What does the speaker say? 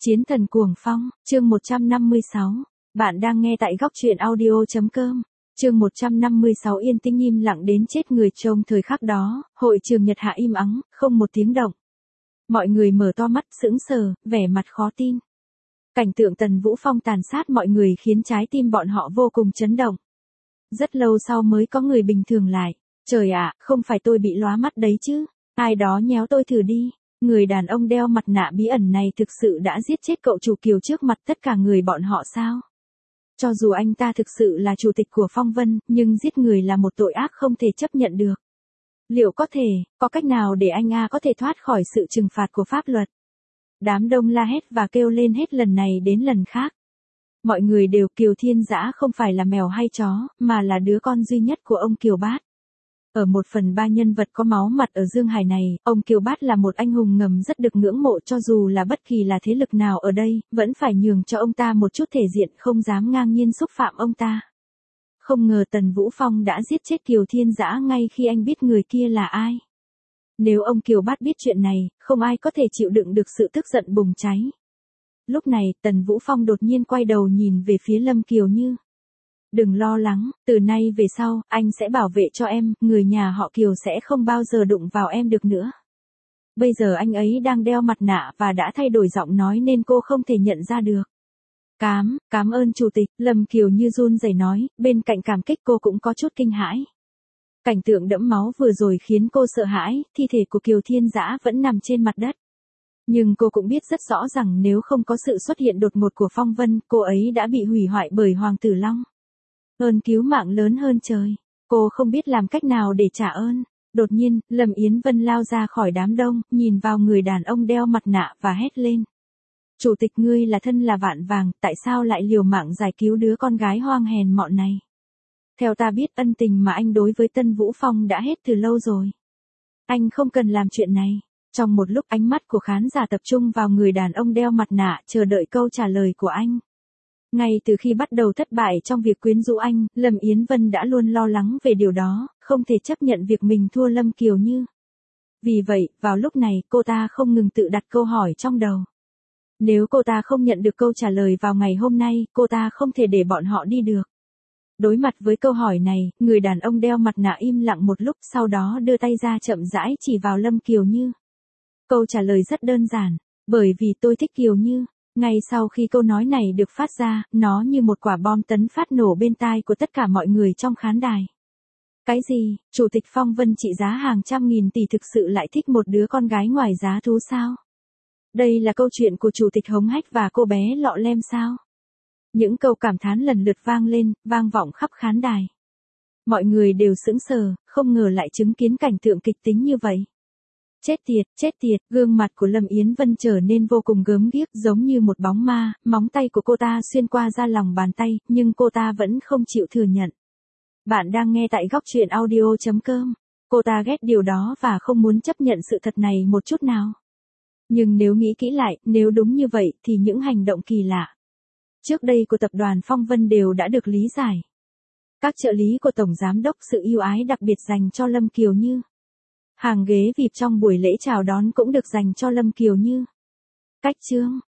Chiến thần cuồng phong, chương 156. Bạn đang nghe tại góc truyện audio.com. Chương 156 yên tĩnh im lặng đến chết người. Trong thời khắc đó, hội trường Nhật Hạ im ắng, không một tiếng động. Mọi người mở to mắt sững sờ, vẻ mặt khó tin. Cảnh tượng Tần Vũ Phong tàn sát mọi người khiến trái tim bọn họ vô cùng chấn động. Rất lâu sau mới có người bình thường lại. Trời ạ, không phải tôi bị lóa mắt đấy chứ. Ai đó nhéo tôi thử đi. Người đàn ông đeo mặt nạ bí ẩn này thực sự đã giết chết cậu chủ Kiều trước mặt tất cả người bọn họ sao? Cho dù anh ta thực sự là chủ tịch của Phong Vân, nhưng giết người là một tội ác không thể chấp nhận được. Liệu có cách nào để anh có thể thoát khỏi sự trừng phạt của pháp luật? Đám đông la hét và kêu lên hết lần này đến lần khác. Mọi người đều Kiều Thiên Dã không phải là mèo hay chó, mà là đứa con duy nhất của ông Kiều Bát. Ở 1/3 nhân vật có máu mặt ở Dương Hải này, ông Kiều Bát là một anh hùng ngầm rất được ngưỡng mộ, cho dù là bất kỳ là thế lực nào ở đây, vẫn phải nhường cho ông ta một chút thể diện, không dám ngang nhiên xúc phạm ông ta. Không ngờ Tần Vũ Phong đã giết chết Kiều Thiên Dã ngay khi anh biết người kia là ai. Nếu ông Kiều Bát biết chuyện này, không ai có thể chịu đựng được sự tức giận bùng cháy. Lúc này, Tần Vũ Phong đột nhiên quay đầu nhìn về phía Lâm Kiều Như. Đừng lo lắng, từ nay về sau, anh sẽ bảo vệ cho em, người nhà họ Kiều sẽ không bao giờ đụng vào em được nữa. Bây giờ anh ấy đang đeo mặt nạ và đã thay đổi giọng nói nên cô không thể nhận ra được. Cảm ơn chủ tịch, Lâm Kiều Như run rẩy nói, bên cạnh cảm kích cô cũng có chút kinh hãi. Cảnh tượng đẫm máu vừa rồi khiến cô sợ hãi, thi thể của Kiều Thiên Dã vẫn nằm trên mặt đất. Nhưng cô cũng biết rất rõ rằng nếu không có sự xuất hiện đột ngột của Phong Vân, cô ấy đã bị hủy hoại bởi Hoàng Tử Long. Ơn cứu mạng lớn hơn trời. Cô không biết làm cách nào để trả ơn. Đột nhiên, Lâm Yến Vân lao ra khỏi đám đông, nhìn vào người đàn ông đeo mặt nạ và hét lên. Chủ tịch ngươi là thân là vạn vàng, tại sao lại liều mạng giải cứu đứa con gái hoang hèn mọn này? Theo ta biết ân tình mà anh đối với Tân Vũ Phong đã hết từ lâu rồi. Anh không cần làm chuyện này. Trong một lúc ánh mắt của khán giả tập trung vào người đàn ông đeo mặt nạ chờ đợi câu trả lời của anh. Ngay từ khi bắt đầu thất bại trong việc quyến rũ anh, Lâm Yến Vân đã luôn lo lắng về điều đó, không thể chấp nhận việc mình thua Lâm Kiều Như. Vì vậy, vào lúc này, cô ta không ngừng tự đặt câu hỏi trong đầu. Nếu cô ta không nhận được câu trả lời vào ngày hôm nay, cô ta không thể để bọn họ đi được. Đối mặt với câu hỏi này, người đàn ông đeo mặt nạ im lặng một lúc, sau đó đưa tay ra chậm rãi chỉ vào Lâm Kiều Như. Câu trả lời rất đơn giản, bởi vì tôi thích Kiều Như. Ngay sau khi câu nói này được phát ra, nó như một quả bom tấn phát nổ bên tai của tất cả mọi người trong khán đài. Cái gì, Chủ tịch Phong Vân trị giá hàng trăm nghìn tỷ thực sự lại thích một đứa con gái ngoài giá thú sao? Đây là câu chuyện của Chủ tịch Hống Hách và cô bé Lọ Lem sao? Những câu cảm thán lần lượt vang lên, vang vọng khắp khán đài. Mọi người đều sững sờ, không ngờ lại chứng kiến cảnh tượng kịch tính như vậy. Chết tiệt, gương mặt của Lâm Yến Vân trở nên vô cùng gớm ghiếc giống như một bóng ma, móng tay của cô ta xuyên qua da lòng bàn tay, nhưng cô ta vẫn không chịu thừa nhận. Bạn đang nghe tại góc truyện audio.com. Cô ta ghét điều đó và không muốn chấp nhận sự thật này một chút nào. Nhưng nếu nghĩ kỹ lại, nếu đúng như vậy thì những hành động kỳ lạ trước đây của tập đoàn Phong Vân đều đã được lý giải. Các trợ lý của Tổng Giám đốc sự ưu ái đặc biệt dành cho Lâm Kiều Như. Hàng ghế VIP trong buổi lễ chào đón cũng được dành cho Lâm Kiều Như. Cách chương